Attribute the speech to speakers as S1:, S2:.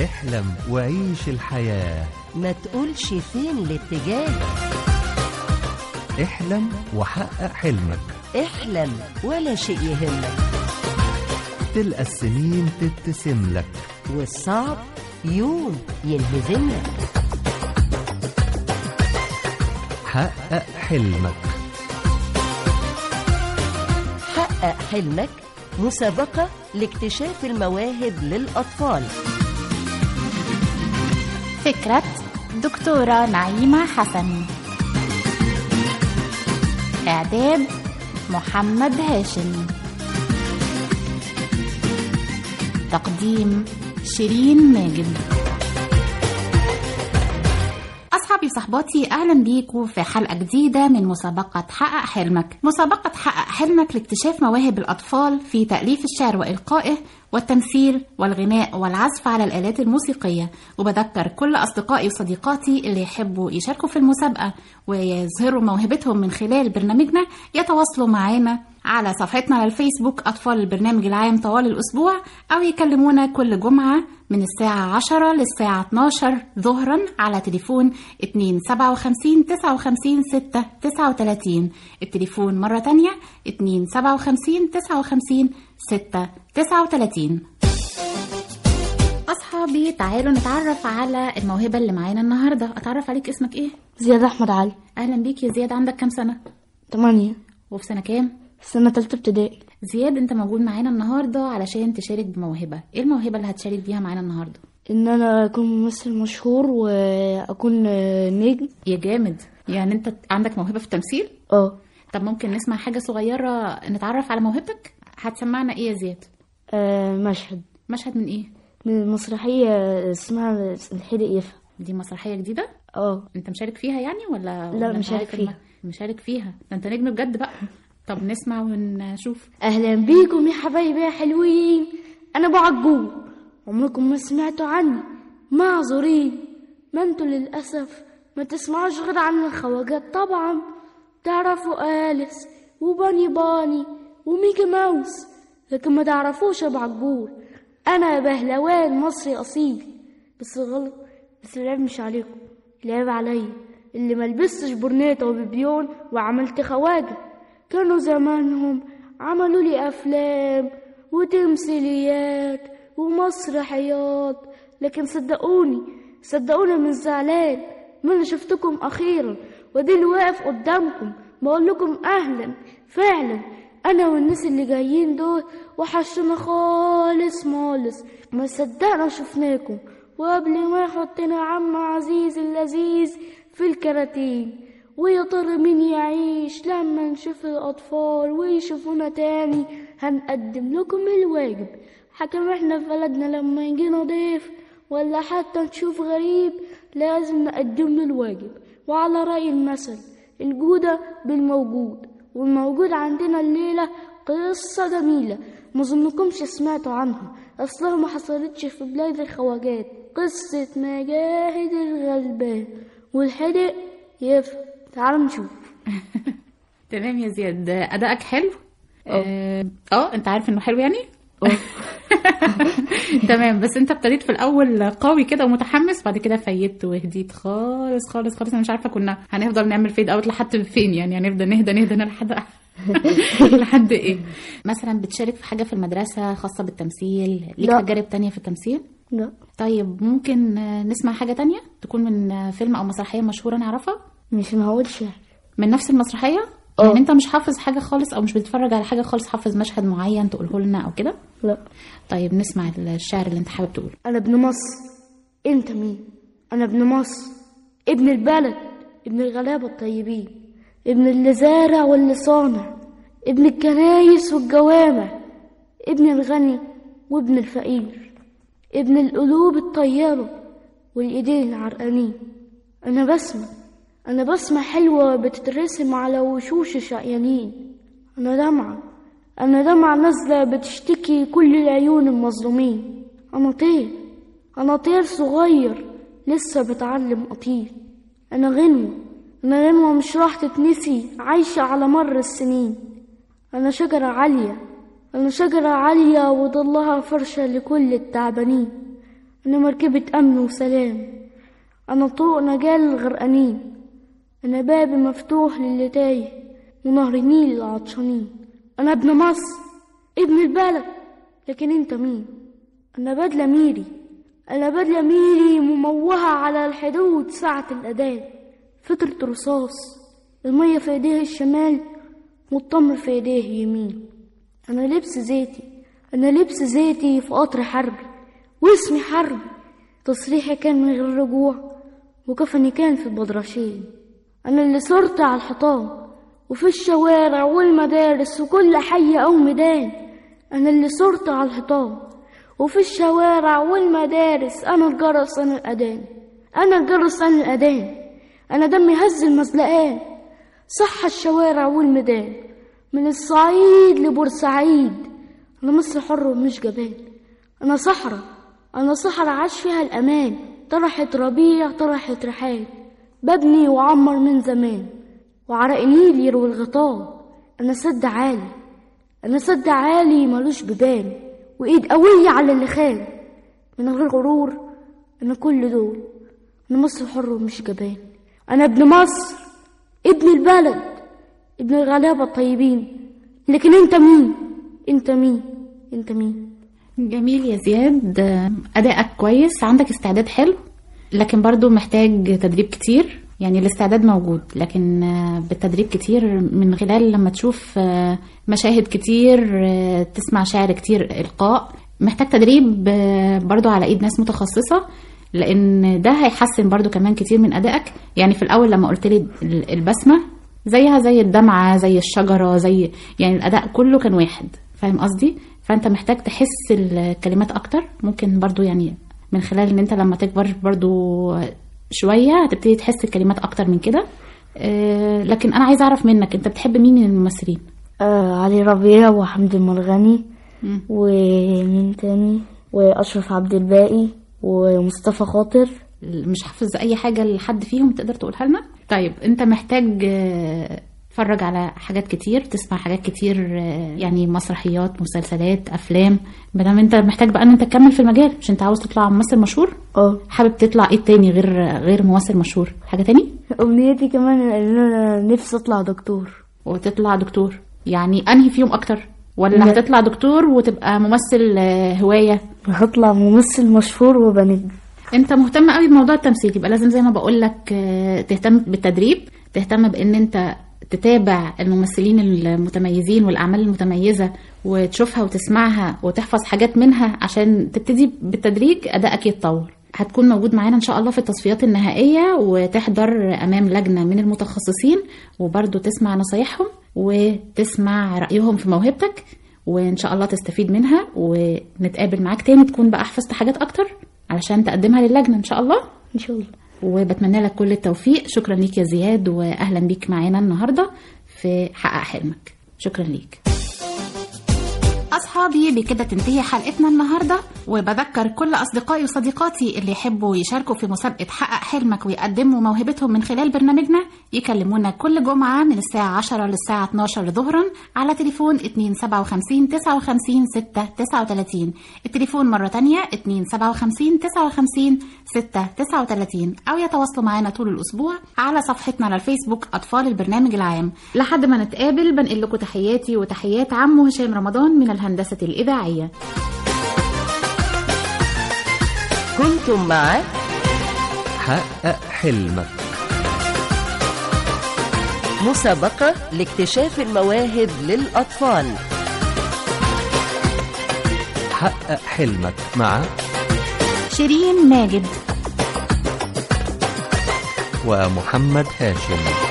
S1: احلم وعيش الحياة،
S2: ما تقولش فين الاتجاه.
S1: احلم وحقق حلمك،
S2: احلم ولا شيء يهمك،
S1: تلقى السنين تبتسم لك،
S2: والصعب يوم ينهزمك.
S1: حقق حلمك.
S2: حقق حلمك مسابقة لاكتشاف المواهب للأطفال.
S3: فكرة دكتورة نعيمة حسن، إعداد محمد هاشم، تقديم شيرين ماجد. أصحابي وصحباتي، أهلا بيكم في حلقة جديدة من مسابقة حقق حلمك. مسابقة حقق حلمك لاكتشاف مواهب الأطفال في تأليف الشعر وإلقائه والتمثيل والغناء والعزف على الآلات الموسيقية. وبذكر كل أصدقائي وصديقاتي اللي يحبوا يشاركوا في المسابقة ويظهروا موهبتهم من خلال برنامجنا يتواصلوا معنا على صفحتنا على الفيسبوك أطفال البرنامج العام طوال الأسبوع، أو يكلمونا كل جمعة من الساعة 10 للساعة 12 ظهرا على تليفون 257 59 6 39. التليفون مرة تانية 257 59 6 39. أصحابي، تعالوا نتعرف على الموهبة اللي معانا النهاردة. أتعرف عليك، اسمك إيه؟
S4: زياد أحمد علي.
S3: أهلا بيك يا زياد، عندك كام سنة؟
S4: 8.
S3: وفي سنة كام؟
S4: سنة 3 ابتدائي.
S3: زياد، انت موجود معانا النهاردة علشان تشارك بموهبة. ايه الموهبة اللي هتشارك بيها معانا النهاردة؟
S4: ان انا اكون ممثل مشهور واكون نجم.
S3: يا جامد، يعني انت عندك موهبة في التمثيل؟ طب ممكن نسمع حاجة صغيرة نتعرف على موهبتك؟ هتسمعنا ايه يا زياد؟
S4: مشهد
S3: من ايه؟
S4: من مسرحية اسمها الحدق يفهم.
S3: دي مسرحية جديدة؟ انت مشارك فيها يعني ولا؟
S4: لا، مشارك فيها.
S3: مشارك فيها، ده انت نجم بجد بقى. طب نسمع ونشوف.
S4: اهلا بيكم يا حبايبي يا حلوين، انا ابو عجوب، عمركم ما سمعتوا عني، معذورين، ما انتوا للاسف ما تسمعوش غير عن الخواجات. طبعا تعرفوا آليس وباني باني وميكي ماوس، لكن ما تعرفوش ابو عجوب. انا بهلوان مصري اصيل، بس غلط، بس العيب مش عليكم، العيب عليا اللي ما لبستش برنيطه وبيبيون وعملت خواجه. كانوا زمانهم عملوا لي أفلام وتمثيليات ومسرحيات، لكن صدقوني من زعلان ما أنا شفتكم أخيرا، ودي اللي واقف قدامكم بقول لكم أهلا. فعلا أنا والناس اللي جايين دول وحشنا خالص مالص، ما صدقنا شفناكم، وقبل ما يحطنا عم عزيز اللذيذ في الكراتين. ويا ترى مين يعيش لما نشوف الأطفال ويشوفونا تاني؟ هنقدم لكم الواجب. حكم احنا في بلدنا لما يجينا ضيف ولا حتى نشوف غريب لازم نقدم له الواجب. وعلى رأي المثل، الجودة بالموجود، والموجود عندنا الليلة قصة جميلة ما ظنكمش سمعتوا عنها، أصلها ما حصلتش في بلاد الخواجات. قصة مجاهد الغلبان والحدق يفهم. تعالوا نشوف.
S3: تمام يا زياد، أدائك حلو. انت عارف انه حلو يعني. تمام، بس انت ابتديت في الاول قوي كده ومتحمس، بعد كده فيدت وهديت خالص خالص خالص. انا مش عارفه كنا هنفضل نعمل فيد اوت لحد فين، يعني هنفضل نهدى لحد ايه. مثلا بتشارك في حاجه في المدرسه خاصه بالتمثيل؟ ليك تجارب تانية في التمثيل؟
S4: لا.
S3: طيب ممكن نسمع حاجه تانية تكون من فيلم او مسرحيه مشهوره نعرفها؟
S4: مش معقول شعر
S3: من نفس المسرحيه؟ يعني انت مش حافظ حاجه خالص او مش بتتفرج على حاجه خالص، حافظ مشهد معين تقوله لنا او كده؟
S4: لا.
S3: طيب نسمع الشعر اللي انت حابب تقوله.
S4: انا ابن مصر. انت مين؟ انا ابن مصر، ابن البلد، ابن الغلابه الطيبين، ابن اللي زارع واللي صانع، ابن الكنايس والجوامع، ابن الغني وابن الفقير، ابن القلوب الطيبه والايدين العرقانين. أنا بسمة حلوة بتترسم على وشوش الشقيانين. أنا دمعة نازلة بتشتكي كل العيون المظلومين. أنا طير صغير لسه بتعلم أطير. أنا غنوة مش راح تتنسي، عايشة على مر السنين. أنا شجرة عالية وضلها فرشة لكل التعبانين. أنا مركبة أمن وسلام، أنا طوق نجاة للغرقانين، أنا بابي مفتوح للي تايه ونهر النيل للعطشانين. أنا ابن مصر ابن البلد، لكن أنت مين؟ أنا بدلة ميري، أنا بدلة ميري مموهة على الحدود ساعة الأذان، فترة رصاص، المية في ايديه الشمال والتمر في ايديه يمين. أنا لبس زيتي، أنا لبس زيتي في قطر حربي واسمي حربي، تصريحي كان من غير رجوع وكفني كان في البدرشين. أنا اللي صرت على الحيطان وفي الشوارع والمدارس وكل حي أو ميدان، أنا اللي صرت على الحيطان وفي الشوارع والمدارس، أنا الجرس أنا الأذان، أنا الجرس أنا الأذان، أنا دمي هز المزلقان، صح الشوارع والميدان، من الصعيد لبورسعيد، أنا مصر حر ومش جبان. أنا صحراء، أنا صحراء عاش فيها الأمان، طرحت ربيع طرحت رحال، ببني وعمر من زمان، وعرق النيل يروي الغطاء. أنا سد عالي، أنا سد عالي ملوش بيبان، وإيد قوية على اللي خان، من غير غرور أنا كل دول، أنا مصر حر ومش جبان. أنا ابن مصر ابن البلد ابن الغلابة الطيبين، لكن أنت مين؟ أنت مين؟ أنت مين؟
S3: جميل يا زياد، أدائك كويس، عندك استعداد حلو، لكن برضو محتاج تدريب كتير. يعني الاستعداد موجود، لكن بالتدريب كتير، من خلال لما تشوف مشاهد كتير، تسمع شعر كتير، إلقاء، محتاج تدريب برضو على إيد ناس متخصصة، لأن ده هيحسن برضو كمان كتير من أدائك. يعني في الأول لما قلت لي البسمة زيها زي الدمعة زي الشجرة، زي يعني الأداء كله كان واحد، فاهم قصدي؟ فأنت محتاج تحس الكلمات أكتر. ممكن برضو يعني من خلال ان انت لما تكبر برضو شوية هتبتدي تحس الكلمات اكتر من كده. لكن انا عايزة اعرف منك، انت بتحب مين من الممثلين؟
S4: علي ربيع وحمد المرغني ومين تاني، واشرف عبد الباقي ومصطفى خاطر.
S3: مش حافظ اي حاجة لحد فيهم تقدر تقولها لنا؟ طيب انت محتاج تتفرج على حاجات كتير، تسمع حاجات كتير، يعني مسرحيات، مسلسلات، افلام. مادام انت محتاج بقى ان انت تكمل في المجال، مش انت عاوز تطلع ممثل مشهور؟ حابب تطلع ايه تاني غير ممثل مشهور؟ حاجه تاني؟
S4: امنيتي كمان ان انا نفسي اطلع دكتور.
S3: وتطلع دكتور يعني انهي فيهم اكتر؟ ولا هتطلع دكتور وتبقى ممثل هوايه؟
S4: هطلع ممثل مشهور وبنجم.
S3: انت مهتم قوي بموضوع التمثيل، يبقى لازم زي ما بقول لك تهتم بالتدريب، تهتم بان انت تتابع الممثلين المتميزين والأعمال المتميزة وتشوفها وتسمعها وتحفظ حاجات منها عشان تبتدي بالتدريج أدائك يتطور. هتكون موجود معانا إن شاء الله في التصفيات النهائية، وتحضر أمام لجنة من المتخصصين، وبرضو تسمع نصايحهم وتسمع رأيهم في موهبتك، وإن شاء الله تستفيد منها، ونتقابل معاك تاني تكون بقى حفظت حاجات أكتر علشان تقدمها للجنة إن شاء الله.
S4: إن شاء الله.
S3: وبتمنى لك كل التوفيق. شكرا ليك يا زياد، وأهلا بيك معانا النهاردة في حقق حلمك. شكرا ليك. أصحابي، بكده تنتهي حلقتنا النهاردة، وبذكر كل أصدقائي وصديقاتي اللي يحبوا يشاركوا في مسابقة حقق حلمك ويقدموا موهبتهم من خلال برنامجنا يكلمونا كل جمعة من الساعة 10 للساعة 12 ظهرا على تليفون 257 59 6 39. التليفون مرة تانية 257 59 6 39، أو يتواصلوا معنا طول الأسبوع على صفحتنا على الفيسبوك أطفال البرنامج العام. لحد ما نتقابل بنقل لكم تحياتي وتحيات عمو هشام رمضان من الهندسة الإذاعية.
S2: كنتم مع
S1: حقق حلمك،
S2: مسابقة لاكتشاف المواهب للأطفال.
S1: حقق حلمك مع
S3: شيرين ماجد
S1: ومحمد هاشم.